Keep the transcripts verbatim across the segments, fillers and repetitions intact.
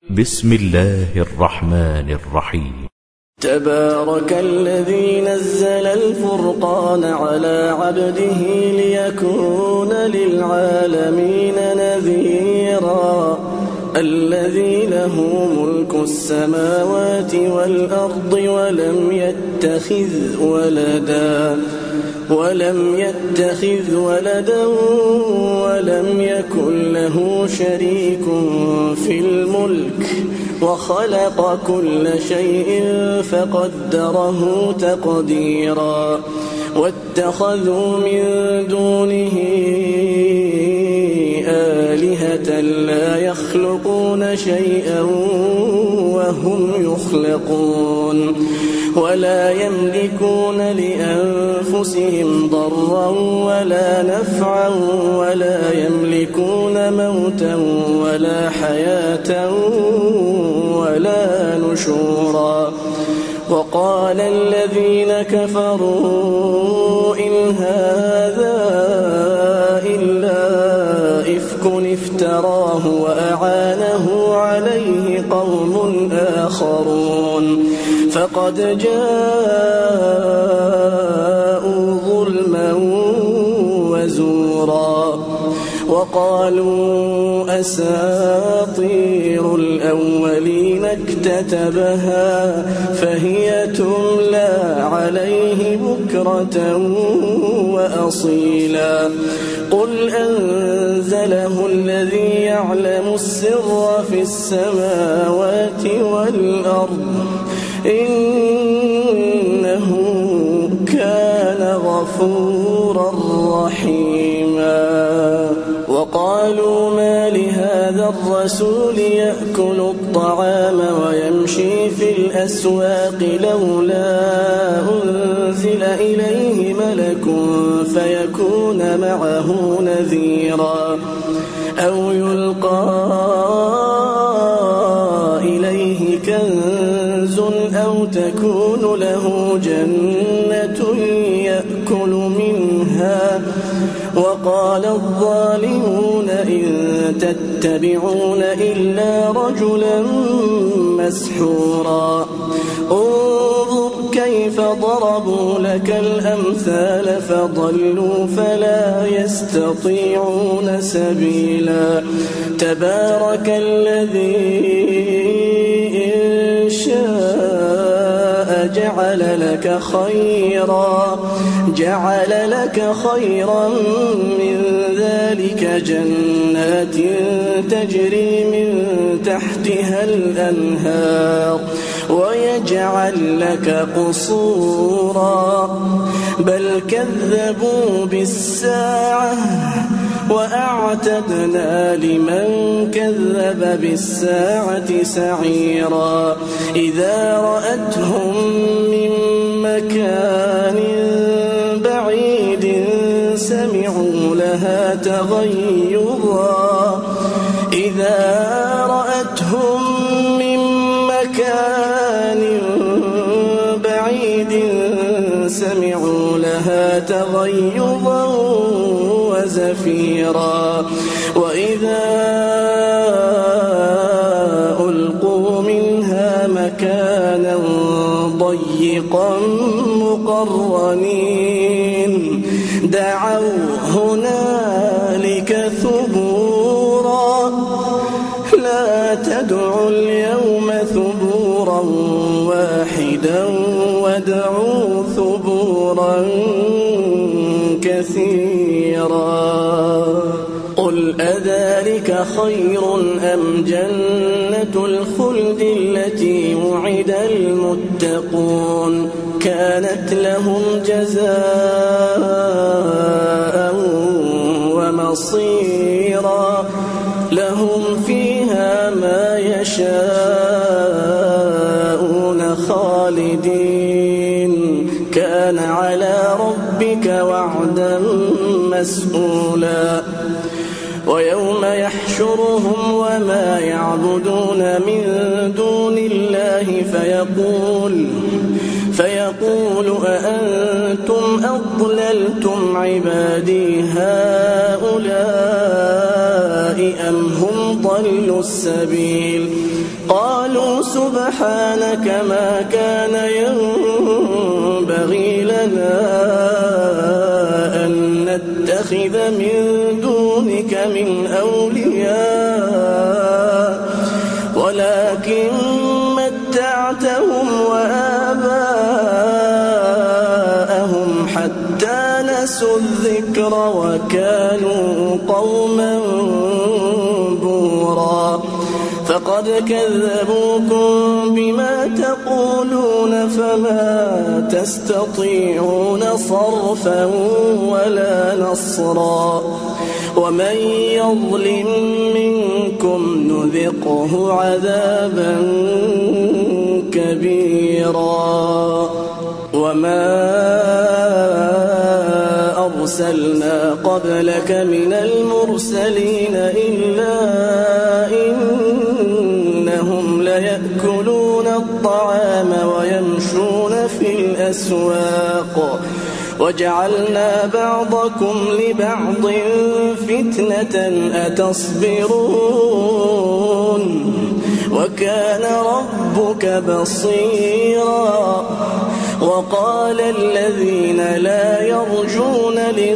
بسم الله الرحمن الرحيم. تبارك الذي نزل الفرقان على عبده ليكون للعالمين نذيرا الذي له ملك السماوات والأرض ولم يتخذ ولدا ولم يتخذ ولدا ولم يكن له شريك في الملك وخلق كل شيء فقدره تقديرا واتخذوا من دونه آلهة لا يخلقون شيئا وهم يخلقون ولا يملكون لأنفسهم ضرا ولا نفعا ولا يملكون موتا ولا حياة ولا نشورا. وقال الذين كفروا إن هذا إلا إفك افتراه وأعانه عليه قوم آخرون فقد جاءوا ظلما وزورا. وقالوا أساطير الأولين اكتتبها فهي تملى عليه بكرة وأصيلا. قل أنزله الذي يعلم السر في السماوات والأرض إنه كان غفورا رحيما. وقالوا ما لهذا الرسول يأكل الطعام ويمشي في الأسواق لولا أنزل إليه ملك فيكون معه نذيرا أو يلقى إليه كنز أو تكون له جنة يأكل منها. وقال الظالمون إن تتبعون إلا رجلا مسحورا. انظر كيف ضربوا لك الأمثال فضلوا فلا يستطيعون سبيلا. تبارك الذي إن شاء جعل لك خيرا جعل لك خيرا من ذلك جنات تجري من تحتها الأنهار ويجعل لك قصورا بل كذبوا بالساعة وأعتدنا لمن كذب بالساعة سعيرا. إذا رأتهم من مكان بعيد سمعوا لها تغيظا إذا رأتهم من مكان بعيد سمعوا لها تغيظا وزفيرا. وإذا ألقوا منها مكانا ضيقا مقرنين دعوا هنالك ثبورا لا تدعوا اليوم ثبورا واحدا وادعوا ثبورا كثيرا. قل أذلك خير أم جنة الخلد التي وعد المتقون كانت لهم جزاء ومصيرا لهم فيها ما يشاءون خالدين كان على ربك وعدا مسئولا. ويوم يحشرهم وما يعبدون من دون الله فيقول فيقول أأنتم أضللتم عبادي هؤلاء أم هم ضلوا السبيل قالوا سبحانك ما كان ينبغي لنا أن نتخذ من دونك من أولياء ولكن متعتهم وآباءهم حتى نسوا الذكر وكانوا قوما بورا فقد كذبوكم بما تقولون فما تستطيعون صرفا ولا نصرا ومن يظلم منكم نذقه عذابا كبيرا وما أرسلنا قبلك من المرسلين إلا إنهم ليأكلون الطعام ويمشون في الأسواق وجعلنا بعضكم لبعض فتنة أتصبرون وكان ربك بصيرا وقال الذين لا يرجون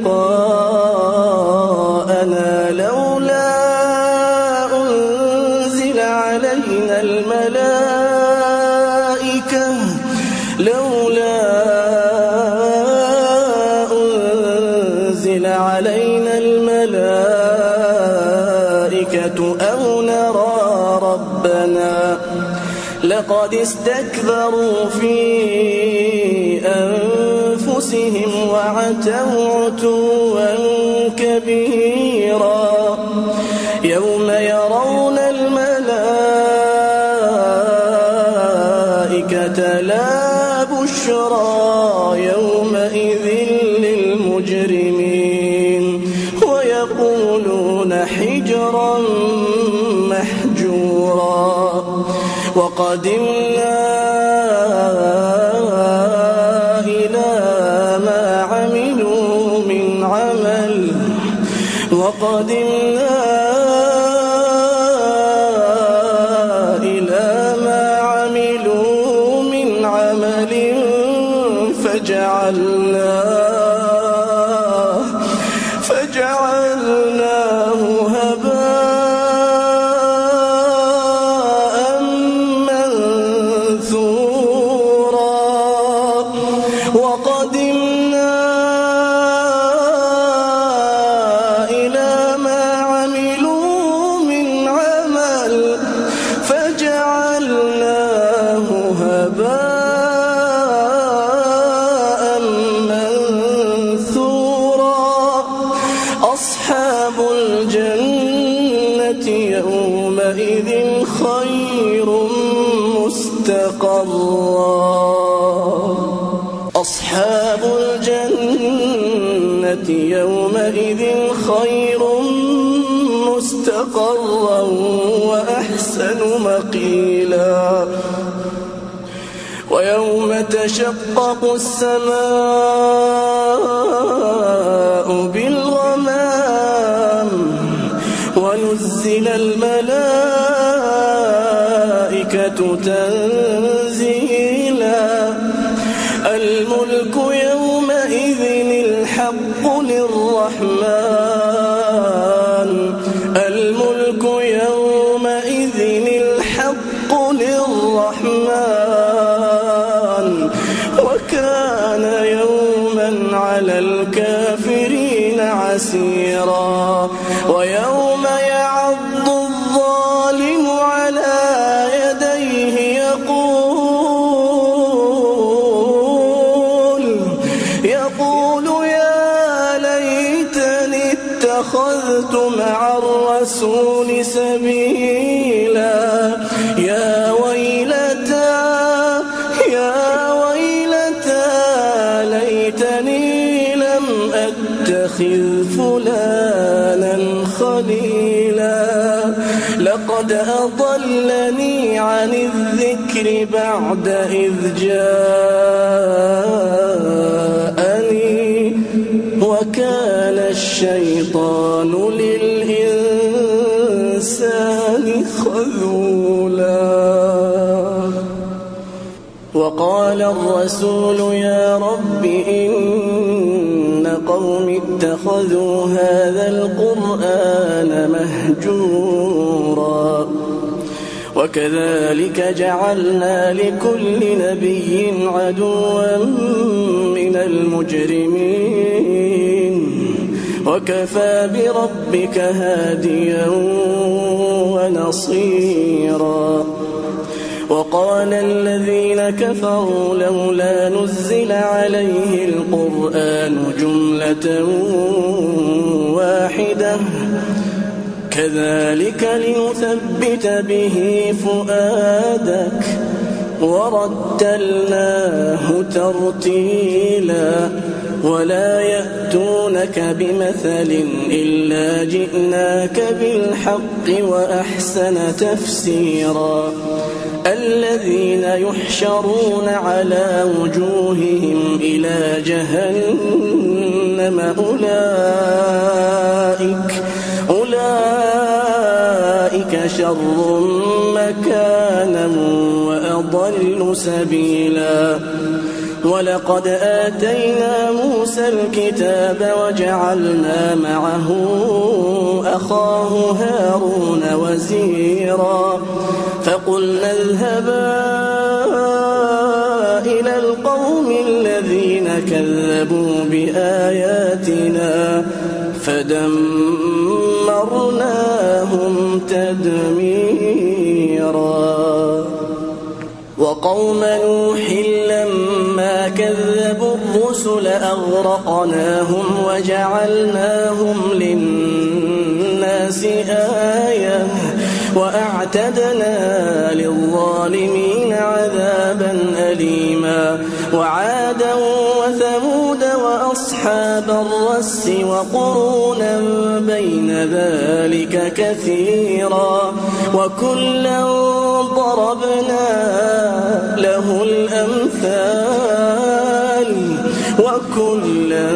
لقاءنا لولا أنزل علينا الملائكة لولا أنزل علينا الملائكة أو نرى ربنا لقد استكبروا في أنفسهم وعتوا عتوا كبيرا يوم يرون الملائكة لا بشرى يومئذ للمجرمين ويقولون حجرا محجورا وقدمنا إلى ما عملوا من عمل وقدمنا إلى ما عملوا من عمل فجعلناه فجعلناه هباء وقدمنا إلى ما عملوا من عمل فجعلناه هباء منثورا أصحاب الجنة يومئذ خير مستقرا أصحاب الجنة يومئذ خير مستقرا وأحسن مقيلا ويوم تشقق السماء بالغمام ونزل الملائكة تنزيلا الملك يومئذ الحق للرحمن الملك يومئذ الحق للرحمن وكان يوما على الكافرين عسيرا ويوم يعض الظالم على يديه يقول يقول يا ليتني اتخذت مع الرسول سبيلا يا ويلتى يا ويلتى ليتني لم أتخذ فلانا خليلا لقد أضلني عن الذكر بعد إذ جاءني وكان الشيطان للإنسان خذولا. وقال الرسول يا رب إن قوم اتخذوا هذا القرآن مهجورا وكذلك جعلنا لكل نبي عدوا من المجرمين وكفى بربك هاديا ونصيرا وقال الذين كفروا لولا نزل عليه القرآن جملة واحدة كذلك لنثبت به فؤادك ورتلناه ترتيلا ولا يأتونك بمثل إلا جئناك بالحق وأحسن تفسيرا الذين يحشرون على وجوههم إلى جهنم أولئك أولئك شر مكانا وأضل سبيلا ولقد آتينا موسى الكتاب وجعلنا معه أخاه هارون وزيرا فقلنا اذهبا إلى القوم الذين كذبوا بآياتنا فدمرناهم تدميرا وقوم نوح لما كذبوا الرسل أغرقناهم وجعلناهم للناس آية وأعتدنا للظالمين عذابا أليما وعادا وثمود وأصحاب الرس وقرونا بين ذلك كثيرا وكلا ضربنا له الأمثال وكلا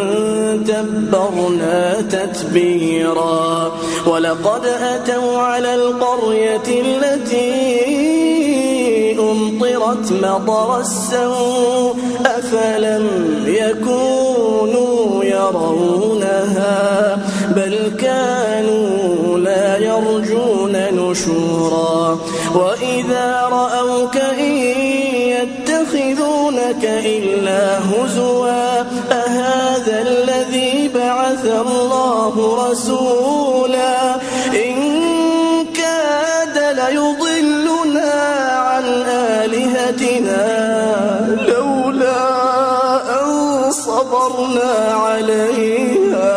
تبرنا تتبيرا ولقد أتوا على القرية التي أمطرت مطر السوء أفلم يكونوا يرونها بل كانوا لا يرجون نشورا وإذا رأوك إن يتخذونك إلا هزوا أهذا الذي بعث الله رسولا إن كاد ليضلنا عن آلهتنا لولا أن صبرنا عليها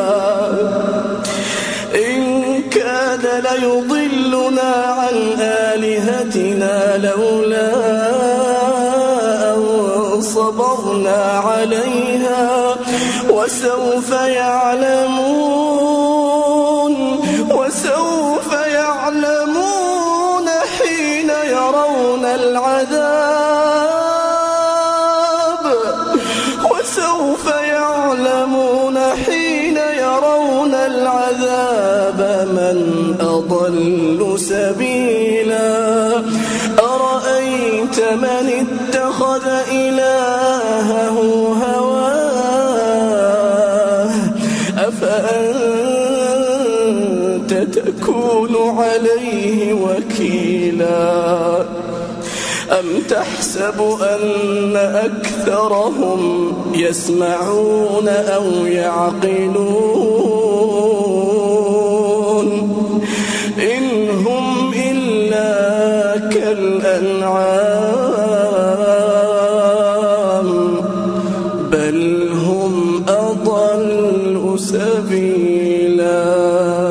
إن كاد ليضلنا عن آلهتنا لولا أن صبرنا عليها وسوف يعلمون وسوف يعلمون حين يرون العذاب وسوف يعلمون حين يرون العذاب من أضل سبيلا أرأيت من اتخذ إلهه هواه أفأنت تكون عليه وكيلا أم تحسب أن أكثرهم يسمعون أو يعقلون إن هم إلا كالأنعام بل هم أضل سبيلا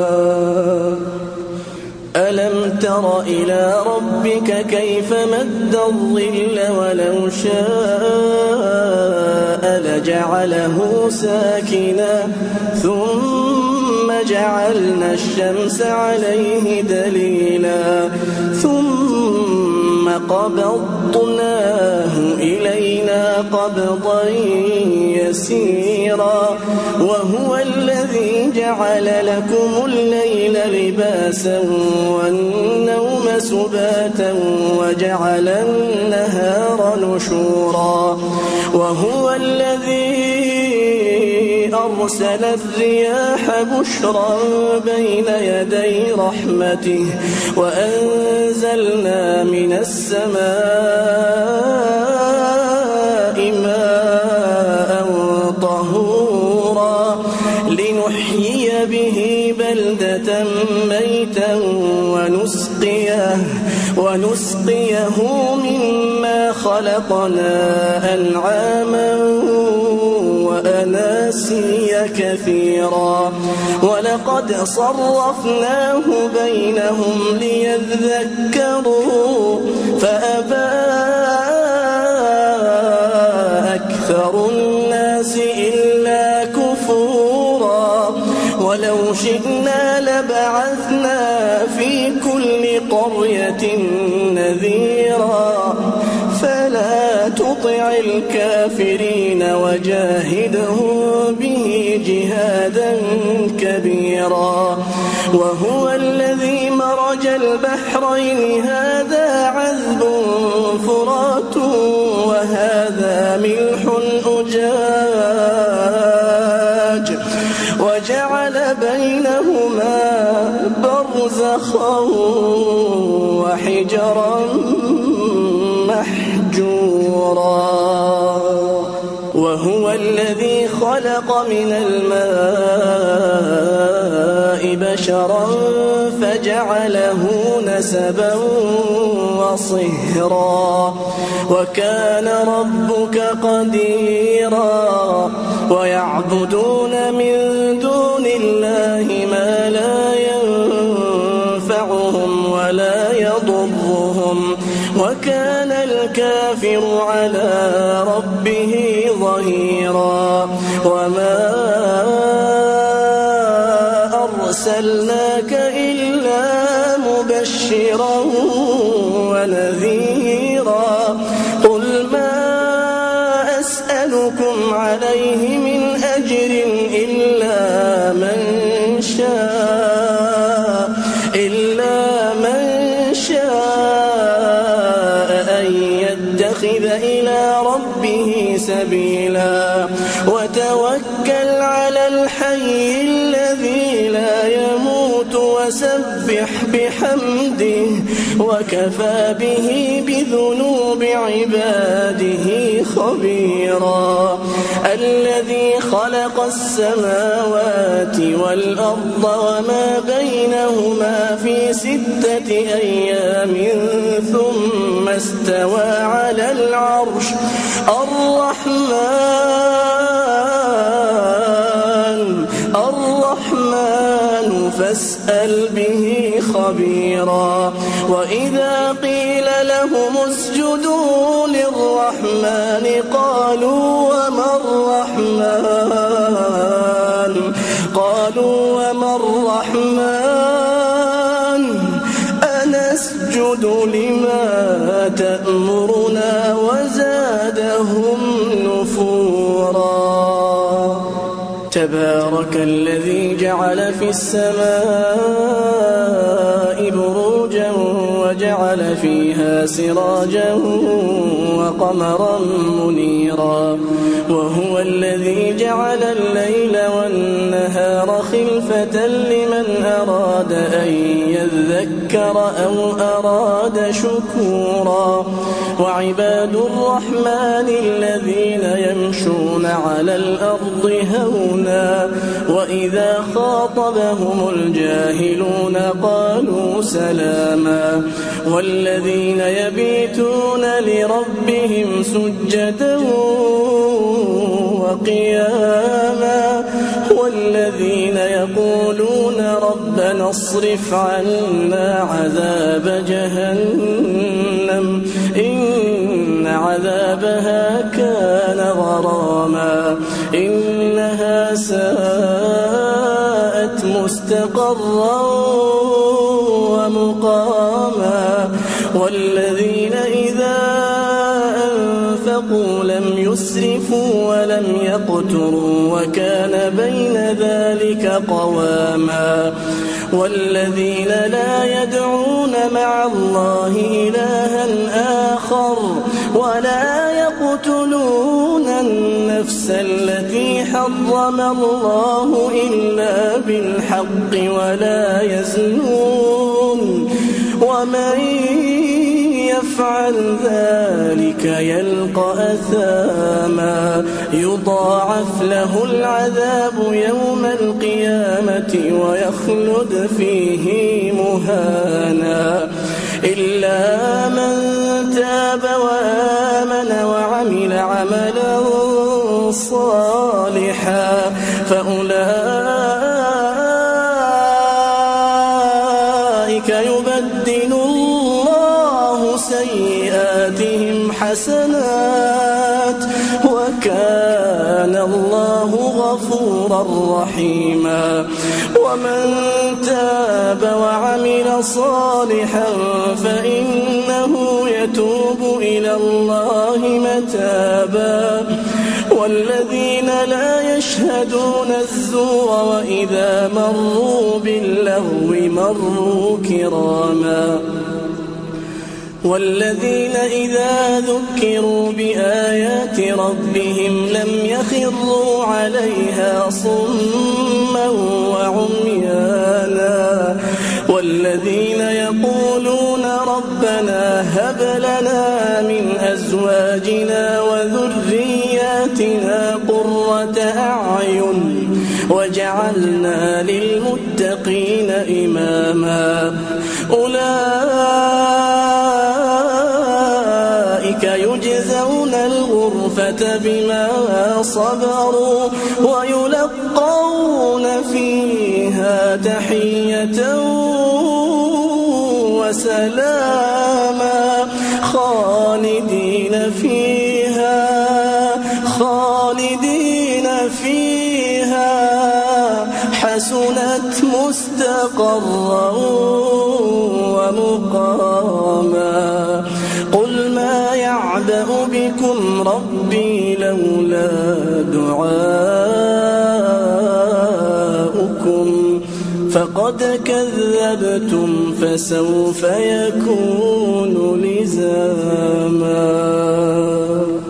ألم تر إلى ربك كيف مد الظل ولو شاء لجعله ساكنا ثم جعلنا الشمس عليه دليلا ثم قبضناه إلينا قبضا يسيرا وهو الذي جعل لكم الليل لباسا والنوم سباتا وجعل النهار نشورا وهو الذي أرسل الرياح بشرا بين يدي رحمته وأنزلنا من السماء ماء طهورا لنحيي به بلدة ميتا ونسقيه, ونسقيه مما خلقنا أنعاما وأناسيا كثيرا ولقد صرفناه بينهم ليذكروا فأبى أكثر الناس إلا كفورا ولو شئنا لبعثنا في كل قرية نذيرا فلا تطع الكافرين وجاهدهم به جهادا كبيرا وهو الذي مرج البحرين هذا عذب فرات وهذا ملح أجاج وجعل بينهما برزخا وحجرا محجورا وهو الذي خلق من الماء بشرا فجعله نسبا وصهرا وكان ربك قديرا ويعبدون من دون الله ما لا ينفعهم ولا يضرهم وكان الكافر على ربه ظهيرا وما أرسلناك إلا مبشرا ونذيرا قل ما أسألكم عليه من أجر إلا من شاء إلا من شاء أن يتخذ إلى ربه سبيلا وتوكل على الحي الذي لا يموت وسبح بحمده وكفى به بذنوب عباده خبيرا الذي خلق السماوات والأرض وما بينهما في ستة أيام ثم استوى على العرش الرحمن الرحمن فاسأل به خبيرا وإذا قيل لهم اسجدوا للرحمن قالوا وما الرحمن قالوا وما الرحمن أنسجد لما تأمرنا وزادهم نفورا تبارك الذي جعل في السماء بروجا وجعل فيها سراجا وقمرا منيرا وهو الذي جعل الليل والنهار خلفة لمن أراد أن يذكر أو أراد شكورا وعباد الرحمن الذين يمشون على الأرض هونا وإذا خاطبهم الجاهلون قالوا سلاما والذين يبيتون لربهم سجدا وقياما والذين يقولون ربنا اصرف عنا عذاب جهنم إن عذابها كان غراما إنها ساءت مستقرا ومقاما والذين إذا أنفقوا لم يسرفوا ولم يقتروا وكان بين ذلك قواما والذين لا يدعون مع الله إلها آخر ولا يقتلون النفس التي حرم الله إلا بالحق ولا يزنون ومن يفعل ذلك يلقى أثاما يضاعف له العذاب يوم القيامة ويخلد فيه مهانا إلا من تاب وآمن وعمل عملا صالحا فأولئك يبدل الله سيئاتهم حسنات وكان الله غفورا رحيما ومن تاب وعمل صالحا فإنه يتوب إلى الله متابا والذين لا يشهدون الزور وإذا مروا باللغو مروا كراما والذين إذا ذكروا بآيات ربهم لم يخروا عليها صما وعميانا والذين يقولون ربنا هب لنا من أزواجنا وذرياتنا قرة أعين وجعلنا للمتقين إماما أولئك يجزون الغرفة بما صبروا ويلقون فيها تحية وسلاما خالدين فيها خالدين فيها حسنت مستقرا ومقاما قل ما يعبأ بكم ربي لولا دعاؤكم فقد كذبتم فسوف يكون لزاما.